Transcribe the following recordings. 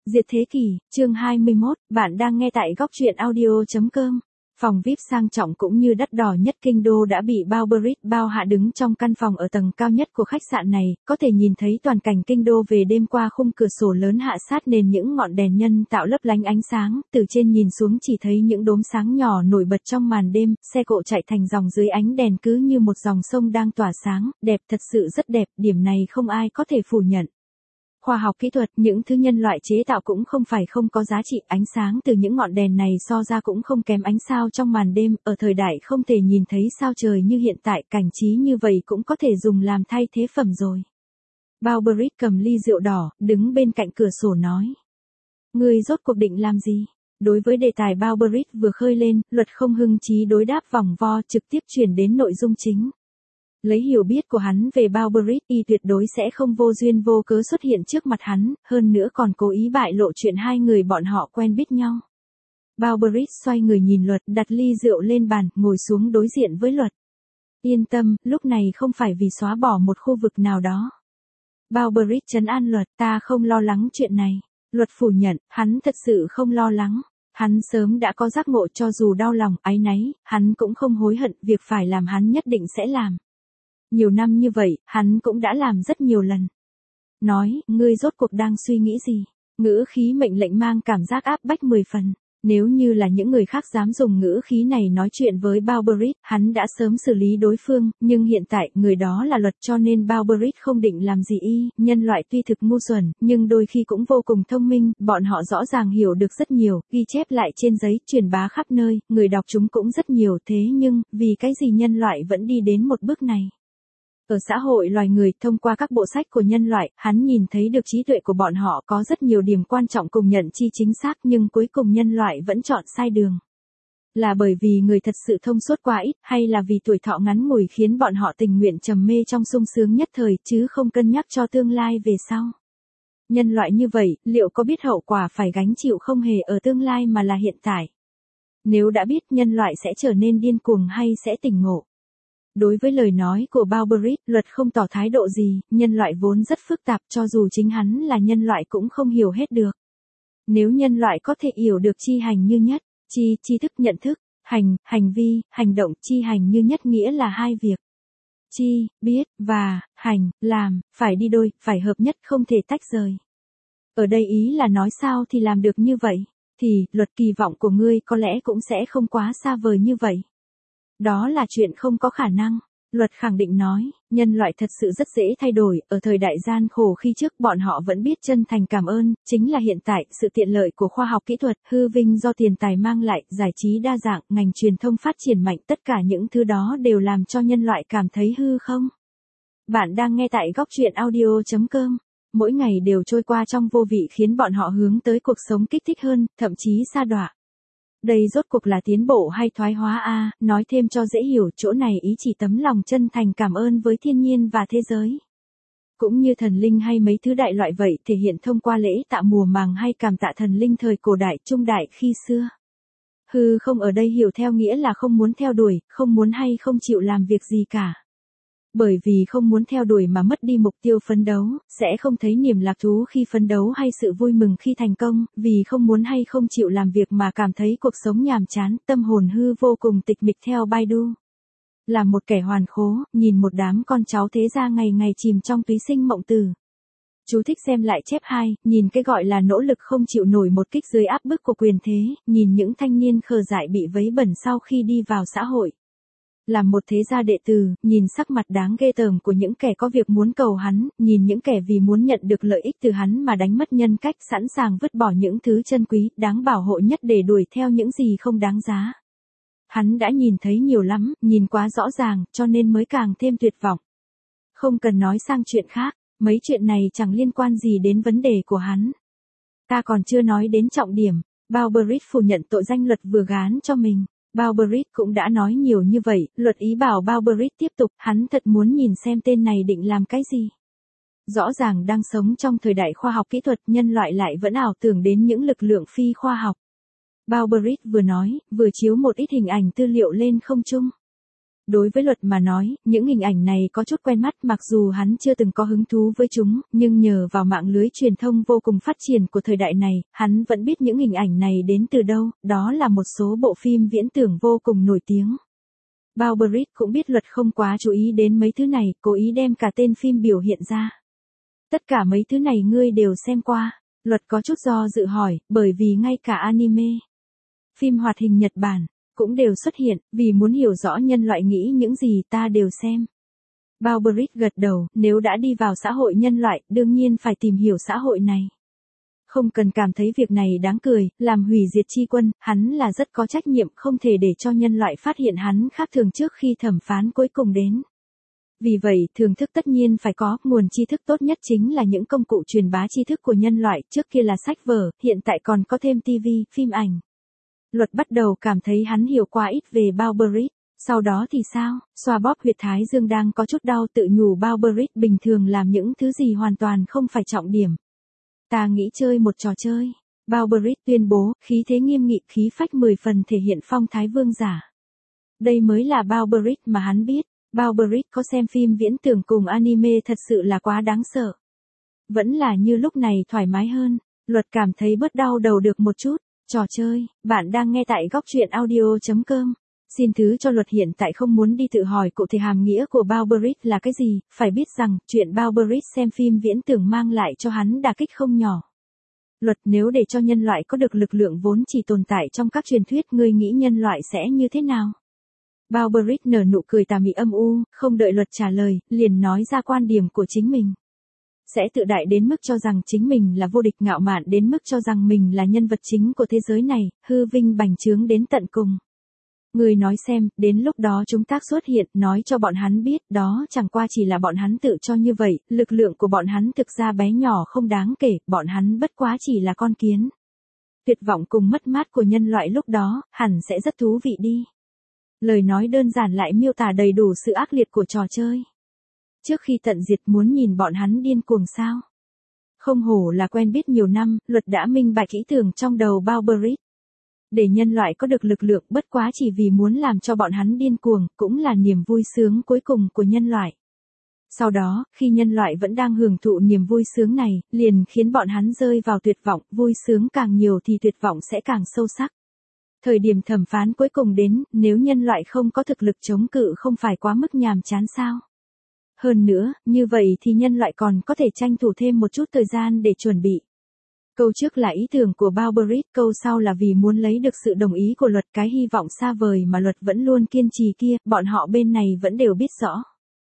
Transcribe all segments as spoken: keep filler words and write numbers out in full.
Diệt thế kỷ, chương hai mươi mốt, bạn đang nghe tại góc truyện audio chấm com. Phòng vi ai pi sang trọng cũng như đắt đỏ nhất kinh đô đã bị Bowbridge bao hạ. Đứng trong căn phòng ở tầng cao nhất của khách sạn này, có thể nhìn thấy toàn cảnh kinh đô về đêm qua khung cửa sổ lớn hạ sát nền những ngọn đèn nhân tạo lấp lánh ánh sáng, từ trên nhìn xuống chỉ thấy những đốm sáng nhỏ nổi bật trong màn đêm, xe cộ chạy thành dòng dưới ánh đèn cứ như một dòng sông đang tỏa sáng, đẹp thật sự rất đẹp, điểm này không ai có thể phủ nhận. Khoa học kỹ thuật, những thứ nhân loại chế tạo cũng không phải không có giá trị, ánh sáng từ những ngọn đèn này so ra cũng không kém ánh sao trong màn đêm, ở thời đại không thể nhìn thấy sao trời như hiện tại, cảnh trí như vậy cũng có thể dùng làm thay thế phẩm rồi. Bowbridge cầm ly rượu đỏ, đứng bên cạnh cửa sổ nói. Ngươi rốt cuộc định làm gì? Đối với đề tài Bowbridge vừa khơi lên, Luật không hưng trí đối đáp vòng vo, trực tiếp chuyển đến nội dung chính. Lấy hiểu biết của hắn về Bowbridge, y tuyệt đối sẽ không vô duyên vô cớ xuất hiện trước mặt hắn, hơn nữa còn cố ý bại lộ chuyện hai người bọn họ quen biết nhau. Bowbridge xoay người nhìn Luật, đặt ly rượu lên bàn, ngồi xuống đối diện với Luật. Yên tâm, lúc này không phải vì xóa bỏ một khu vực nào đó. Bowbridge trấn an Luật, ta không lo lắng chuyện này. Luật phủ nhận, hắn thật sự không lo lắng. Hắn sớm đã có giác ngộ, cho dù đau lòng, áy náy, hắn cũng không hối hận, việc phải làm hắn nhất định sẽ làm. Nhiều năm như vậy, hắn cũng đã làm rất nhiều lần. Nói, ngươi rốt cuộc đang suy nghĩ gì? Ngữ khí mệnh lệnh mang cảm giác áp bách mười phần. Nếu như là những người khác dám dùng ngữ khí này nói chuyện với Bowbridge, hắn đã sớm xử lý đối phương, nhưng hiện tại, người đó là Luật cho nên Bowbridge không định làm gì y. Nhân loại tuy thực ngu xuẩn, nhưng đôi khi cũng vô cùng thông minh, bọn họ rõ ràng hiểu được rất nhiều, ghi chép lại trên giấy, truyền bá khắp nơi, người đọc chúng cũng rất nhiều, thế nhưng, vì cái gì nhân loại vẫn đi đến một bước này? Ở xã hội loài người, thông qua các bộ sách của nhân loại, hắn nhìn thấy được trí tuệ của bọn họ có rất nhiều điểm quan trọng cùng nhận chi chính xác, nhưng cuối cùng nhân loại vẫn chọn sai đường. Là bởi vì người thật sự thông suốt quá ít, hay là vì tuổi thọ ngắn ngủi khiến bọn họ tình nguyện trầm mê trong sung sướng nhất thời, chứ không cân nhắc cho tương lai về sau. Nhân loại như vậy, liệu có biết hậu quả phải gánh chịu không hề ở tương lai mà là hiện tại? Nếu đã biết, nhân loại sẽ trở nên điên cuồng hay sẽ tỉnh ngộ? Đối với lời nói của Bowbridge, Luật không tỏ thái độ gì, nhân loại vốn rất phức tạp, cho dù chính hắn là nhân loại cũng không hiểu hết được. Nếu nhân loại có thể hiểu được chi hành như nhất, chi, tri thức nhận thức, hành, hành vi, hành động, chi hành như nhất nghĩa là hai việc. Chi, biết, và, hành, làm, phải đi đôi, phải hợp nhất, không thể tách rời. Ở đây ý là nói sao thì làm được như vậy, thì, Luật kỳ vọng của ngươi có lẽ cũng sẽ không quá xa vời như vậy. Đó là chuyện không có khả năng. Luật khẳng định nói, nhân loại thật sự rất dễ thay đổi, ở thời đại gian khổ khi trước bọn họ vẫn biết chân thành cảm ơn, chính là hiện tại, sự tiện lợi của khoa học kỹ thuật, hư vinh do tiền tài mang lại, giải trí đa dạng, ngành truyền thông phát triển mạnh, tất cả những thứ đó đều làm cho nhân loại cảm thấy hư không? Bạn đang nghe tại góc truyện audio chấm com. Mỗi ngày đều trôi qua trong vô vị khiến bọn họ hướng tới cuộc sống kích thích hơn, thậm chí sa đọa. Đây rốt cuộc là tiến bộ hay thoái hóa a? À, nói thêm cho dễ hiểu, chỗ này ý chỉ tấm lòng chân thành cảm ơn với thiên nhiên và thế giới. Cũng như thần linh hay mấy thứ đại loại vậy, thể hiện thông qua lễ tạ mùa màng hay cảm tạ thần linh thời cổ đại, trung đại khi xưa. Hư không ở đây hiểu theo nghĩa là không muốn theo đuổi, không muốn hay không chịu làm việc gì cả. Bởi vì không muốn theo đuổi mà mất đi mục tiêu phấn đấu, sẽ không thấy niềm lạc thú khi phấn đấu hay sự vui mừng khi thành công, vì không muốn hay không chịu làm việc mà cảm thấy cuộc sống nhàm chán, tâm hồn hư vô cùng tịch mịch theo Baidu. Là một kẻ hoàn khố, nhìn một đám con cháu thế gia ngày ngày chìm trong túy sinh mộng tử. Chú thích xem lại chép hai, nhìn cái gọi là nỗ lực không chịu nổi một kích dưới áp bức của quyền thế, nhìn những thanh niên khờ dại bị vấy bẩn sau khi đi vào xã hội. Làm một thế gia đệ tử, nhìn sắc mặt đáng ghê tởm của những kẻ có việc muốn cầu hắn, nhìn những kẻ vì muốn nhận được lợi ích từ hắn mà đánh mất nhân cách, sẵn sàng vứt bỏ những thứ chân quý, đáng bảo hộ nhất để đuổi theo những gì không đáng giá. Hắn đã nhìn thấy nhiều lắm, nhìn quá rõ ràng, cho nên mới càng thêm tuyệt vọng. Không cần nói sang chuyện khác, mấy chuyện này chẳng liên quan gì đến vấn đề của hắn. Ta còn chưa nói đến trọng điểm, Bowbridge phủ nhận tội danh Luật vừa gán cho mình. Bowbridge cũng đã nói nhiều như vậy, Luật ý bảo Bowbridge tiếp tục, hắn thật muốn nhìn xem tên này định làm cái gì. Rõ ràng đang sống trong thời đại khoa học kỹ thuật, nhân loại lại vẫn ảo tưởng đến những lực lượng phi khoa học. Bowbridge vừa nói, vừa chiếu một ít hình ảnh tư liệu lên không trung. Đối với Luật mà nói, những hình ảnh này có chút quen mắt mặc dù hắn chưa từng có hứng thú với chúng, nhưng nhờ vào mạng lưới truyền thông vô cùng phát triển của thời đại này, hắn vẫn biết những hình ảnh này đến từ đâu, đó là một số bộ phim viễn tưởng vô cùng nổi tiếng. Bowbridge cũng biết Luật không quá chú ý đến mấy thứ này, cố ý đem cả tên phim biểu hiện ra. Tất cả mấy thứ này ngươi đều xem qua. Luật có chút do dự hỏi, bởi vì ngay cả anime, phim hoạt hình Nhật Bản, cũng đều xuất hiện, vì muốn hiểu rõ nhân loại nghĩ những gì ta đều xem. Bowbridge gật đầu, nếu đã đi vào xã hội nhân loại, đương nhiên phải tìm hiểu xã hội này. Không cần cảm thấy việc này đáng cười, làm hủy diệt chi quân, hắn là rất có trách nhiệm không thể để cho nhân loại phát hiện hắn khác thường trước khi thẩm phán cuối cùng đến. Vì vậy, thưởng thức tất nhiên phải có, nguồn tri thức tốt nhất chính là những công cụ truyền bá tri thức của nhân loại, trước kia là sách vở, hiện tại còn có thêm ti vi, phim ảnh. Luật bắt đầu cảm thấy hắn hiểu quá ít về Bowbridge, sau đó thì sao, xoa bóp huyệt thái dương đang có chút đau tự nhủ Bowbridge bình thường làm những thứ gì hoàn toàn không phải trọng điểm. Ta nghĩ chơi một trò chơi. Bowbridge tuyên bố, khí thế nghiêm nghị, khí phách mười phần thể hiện phong thái vương giả. Đây mới là Bowbridge mà hắn biết. Bowbridge có xem phim viễn tưởng cùng anime thật sự là quá đáng sợ. Vẫn là như lúc này thoải mái hơn. Luật cảm thấy bớt đau đầu được một chút. Trò chơi, bạn đang nghe tại góc truyện audio chấm com. Xin thứ cho Luật hiện tại không muốn đi tự hỏi cụ thể hàm nghĩa của Bowbridge là cái gì, phải biết rằng, chuyện Bowbridge xem phim viễn tưởng mang lại cho hắn đả kích không nhỏ. Luật, nếu để cho nhân loại có được lực lượng vốn chỉ tồn tại trong các truyền thuyết, ngươi nghĩ nhân loại sẽ như thế nào? Bowbridge nở nụ cười tà mị âm u, không đợi Luật trả lời, liền nói ra quan điểm của chính mình. Sẽ tự đại đến mức cho rằng chính mình là vô địch, ngạo mạn đến mức cho rằng mình là nhân vật chính của thế giới này, hư vinh bành trướng đến tận cùng. Người nói xem, đến lúc đó chúng ta xuất hiện, nói cho bọn hắn biết, đó chẳng qua chỉ là bọn hắn tự cho như vậy, lực lượng của bọn hắn thực ra bé nhỏ không đáng kể, bọn hắn bất quá chỉ là con kiến. Tuyệt vọng cùng mất mát của nhân loại lúc đó, hẳn sẽ rất thú vị đi. Lời nói đơn giản lại miêu tả đầy đủ sự ác liệt của trò chơi. Trước khi tận diệt muốn nhìn bọn hắn điên cuồng sao? Không hổ là quen biết nhiều năm, Luật đã minh bạch ý tưởng trong đầu Bowbridge. Để nhân loại có được lực lượng bất quá chỉ vì muốn làm cho bọn hắn điên cuồng, cũng là niềm vui sướng cuối cùng của nhân loại. Sau đó, khi nhân loại vẫn đang hưởng thụ niềm vui sướng này, liền khiến bọn hắn rơi vào tuyệt vọng, vui sướng càng nhiều thì tuyệt vọng sẽ càng sâu sắc. Thời điểm thẩm phán cuối cùng đến, nếu nhân loại không có thực lực chống cự không phải quá mức nhàm chán sao? Hơn nữa, như vậy thì nhân loại còn có thể tranh thủ thêm một chút thời gian để chuẩn bị. Câu trước là ý tưởng của Bowbridge, câu sau là vì muốn lấy được sự đồng ý của Luật, cái hy vọng xa vời mà Luật vẫn luôn kiên trì kia, bọn họ bên này vẫn đều biết rõ.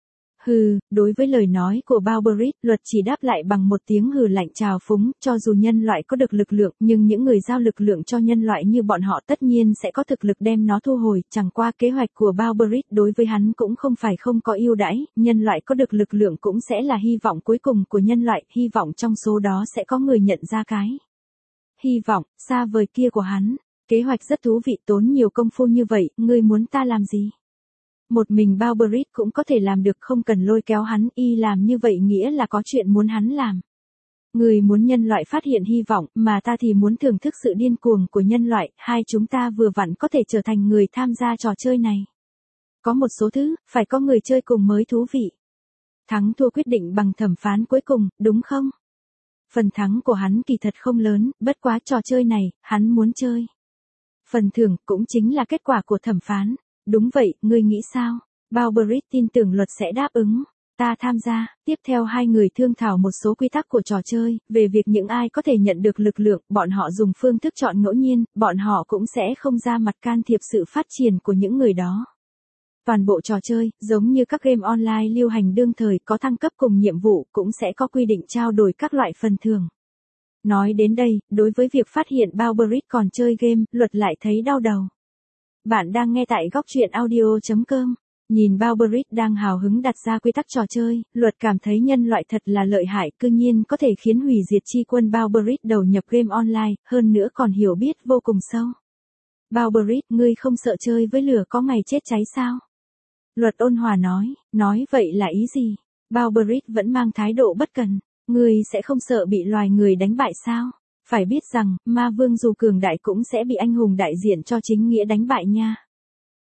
Hừ, đối với lời nói của Bowbridge, Luật chỉ đáp lại bằng một tiếng hừ lạnh trào phúng, cho dù nhân loại có được lực lượng, nhưng những người giao lực lượng cho nhân loại như bọn họ tất nhiên sẽ có thực lực đem nó thu hồi, chẳng qua kế hoạch của Bowbridge đối với hắn cũng không phải không có ưu đãi, nhân loại có được lực lượng cũng sẽ là hy vọng cuối cùng của nhân loại, hy vọng trong số đó sẽ có người nhận ra cái hy vọng xa vời kia của hắn. Kế hoạch rất thú vị, tốn nhiều công phu như vậy, ngươi muốn ta làm gì? Một mình Bowbridge cũng có thể làm được, không cần lôi kéo hắn, y làm như vậy nghĩa là có chuyện muốn hắn làm. Người muốn nhân loại phát hiện hy vọng, mà ta thì muốn thưởng thức sự điên cuồng của nhân loại, hai chúng ta vừa vặn có thể trở thành người tham gia trò chơi này. Có một số thứ, phải có người chơi cùng mới thú vị. Thắng thua quyết định bằng thẩm phán cuối cùng, đúng không? Phần thắng của hắn kỳ thật không lớn, bất quá trò chơi này, hắn muốn chơi. Phần thưởng cũng chính là kết quả của thẩm phán. Đúng vậy, ngươi nghĩ sao? Bowbridge tin tưởng Luật sẽ đáp ứng. Ta tham gia. Tiếp theo hai người thương thảo một số quy tắc của trò chơi, về việc những ai có thể nhận được lực lượng, bọn họ dùng phương thức chọn ngẫu nhiên, bọn họ cũng sẽ không ra mặt can thiệp sự phát triển của những người đó. Toàn bộ trò chơi, giống như các game online lưu hành đương thời có thăng cấp cùng nhiệm vụ, cũng sẽ có quy định trao đổi các loại phần thưởng. Nói đến đây, đối với việc phát hiện Bowbridge còn chơi game, Luật lại thấy đau đầu. Bạn đang nghe tại góc truyện audio chấm com. Nhìn Bowbridge đang hào hứng đặt ra quy tắc trò chơi, Luật cảm thấy nhân loại thật là lợi hại, cư nhiên có thể khiến hủy diệt chi quân Bowbridge đầu nhập game online, hơn nữa còn hiểu biết vô cùng sâu. Bowbridge, ngươi không sợ chơi với lửa có ngày chết cháy sao? Luật ôn hòa nói, nói vậy là ý gì? Bowbridge vẫn mang thái độ bất cần, ngươi sẽ không sợ bị loài người đánh bại sao? Phải biết rằng, ma vương dù cường đại cũng sẽ bị anh hùng đại diện cho chính nghĩa đánh bại nha.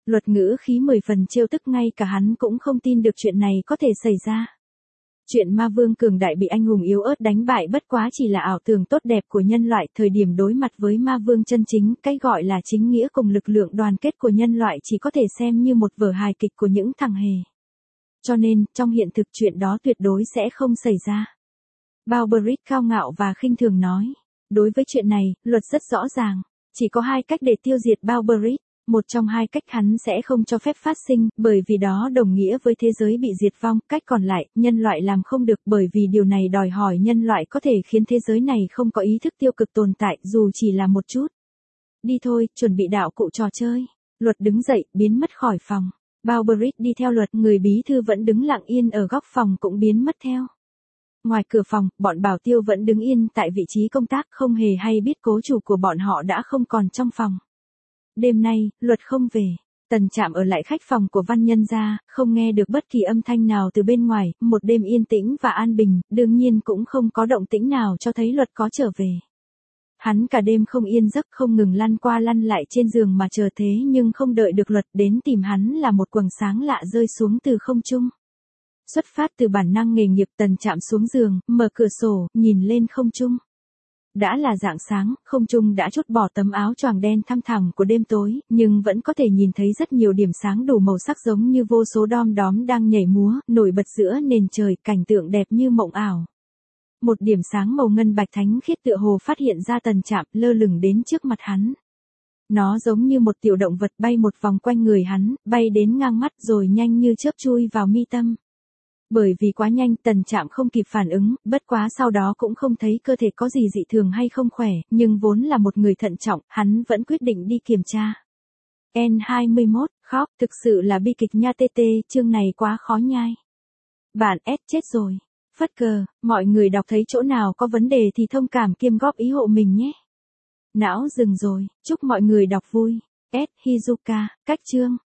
Luật ngữ khí mười phần trêu tức, ngay cả hắn cũng không tin được chuyện này có thể xảy ra. Chuyện ma vương cường đại bị anh hùng yếu ớt đánh bại bất quá chỉ là ảo tưởng tốt đẹp của nhân loại. Thời điểm đối mặt với ma vương chân chính, cái gọi là chính nghĩa cùng lực lượng đoàn kết của nhân loại chỉ có thể xem như một vở hài kịch của những thằng hề. Cho nên, trong hiện thực chuyện đó tuyệt đối sẽ không xảy ra. Balberit cao ngạo và khinh thường nói. Đối với chuyện này, luật rất rõ ràng. Chỉ có hai cách để tiêu diệt Balberit. Một trong hai cách hắn sẽ không cho phép phát sinh, bởi vì đó đồng nghĩa với thế giới bị diệt vong. Cách còn lại, nhân loại làm không được, bởi vì điều này đòi hỏi nhân loại có thể khiến thế giới này không có ý thức tiêu cực tồn tại, dù chỉ là một chút. Đi thôi, chuẩn bị đạo cụ trò chơi. Luật đứng dậy, biến mất khỏi phòng. Balberit đi theo luật, người bí thư vẫn đứng lặng yên ở góc phòng cũng biến mất theo. Ngoài cửa phòng, bọn bảo tiêu vẫn đứng yên tại vị trí công tác, không hề hay biết cố chủ của bọn họ đã không còn trong phòng. Đêm nay, luật không về. Tần Trạm ở lại khách phòng của Văn Nhân gia, không nghe được bất kỳ âm thanh nào từ bên ngoài, một đêm yên tĩnh và an bình, đương nhiên cũng không có động tĩnh nào cho thấy luật có trở về. Hắn cả đêm không yên giấc, không ngừng lăn qua lăn lại trên giường mà chờ thế nhưng không đợi được luật đến tìm hắn là một quầng sáng lạ rơi xuống từ không trung. Xuất phát từ bản năng nghề nghiệp, Tần Trạm xuống giường, mở cửa sổ, nhìn lên không trung. Đã là rạng sáng, không trung đã trút bỏ tấm áo choàng đen thăm thẳm của đêm tối, nhưng vẫn có thể nhìn thấy rất nhiều điểm sáng đủ màu sắc giống như vô số đom đóm đang nhảy múa, nổi bật giữa nền trời, cảnh tượng đẹp như mộng ảo. Một điểm sáng màu ngân bạch thánh khiết tựa hồ phát hiện ra Tần Trạm, lơ lửng đến trước mặt hắn. Nó giống như một tiểu động vật bay một vòng quanh người hắn, bay đến ngang mắt rồi nhanh như chớp chui vào mi tâm. Bởi vì quá nhanh, Tần Trạm không kịp phản ứng, bất quá sau đó cũng không thấy cơ thể có gì dị thường hay không khỏe, nhưng vốn là một người thận trọng, hắn vẫn quyết định đi kiểm tra. N hai mươi mốt, khóc, thực sự là bi kịch nha tê tê, chương này quá khó nhai. Bạn S chết rồi. Phất cờ, mọi người đọc thấy chỗ nào có vấn đề thì thông cảm kiêm góp ý hộ mình nhé. Não dừng rồi, chúc mọi người đọc vui. S Hizuka, cách chương.